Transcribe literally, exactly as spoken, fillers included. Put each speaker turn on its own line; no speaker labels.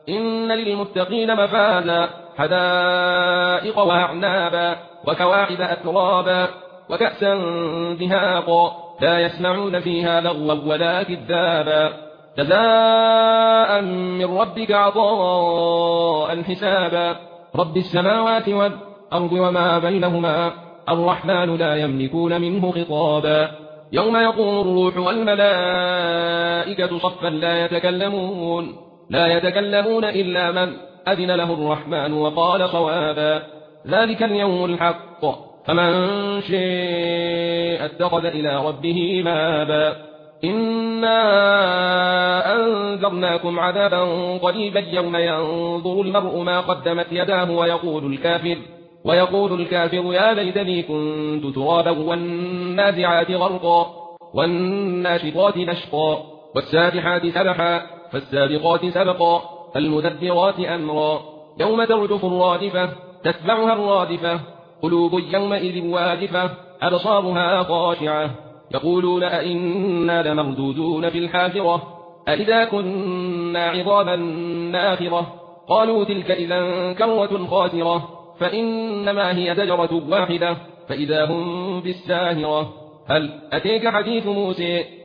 إن للمتقين مفازا حدائق وأعنابا وكواعب أترابا وكأسا دهاقا لا يسمعون فيها لغوا ولا كذابا جزاء من ربك عطاء حسابا رب السماوات والأرض وما بينهما الرحمن لا يملكون منه خطابا يوم يقوم الروح والملائكة صفا لا يتكلمون لا يتكلمون إلا من أذن له الرحمن وقال صوابا ذلك اليوم الحق فمن شاء اتخذ إلى ربه مآبا إنا أنذرناكم عذابا قريبا يوم ينظر المرء ما قدمت يداه ويقول الكافر ويقول الكافر يا ليتني كنت ترابا والنازعات غرقا والناشطات نشطا والسابحات سبحا فالسابقات سبقا فالمدبرات أمرا يوم ترجف الرادفة تتبعها الرادفة قلوب يومئذ واجفة أبصارها خاشعة يقولون أئنا لمردودون في الحافرة أئذا كنا عظاما ناخرة قالوا تلك إذا كرة خاسرة فإنما هي زجرة واحدة فإذا هم بالساهرة هل أتيك حديث موسى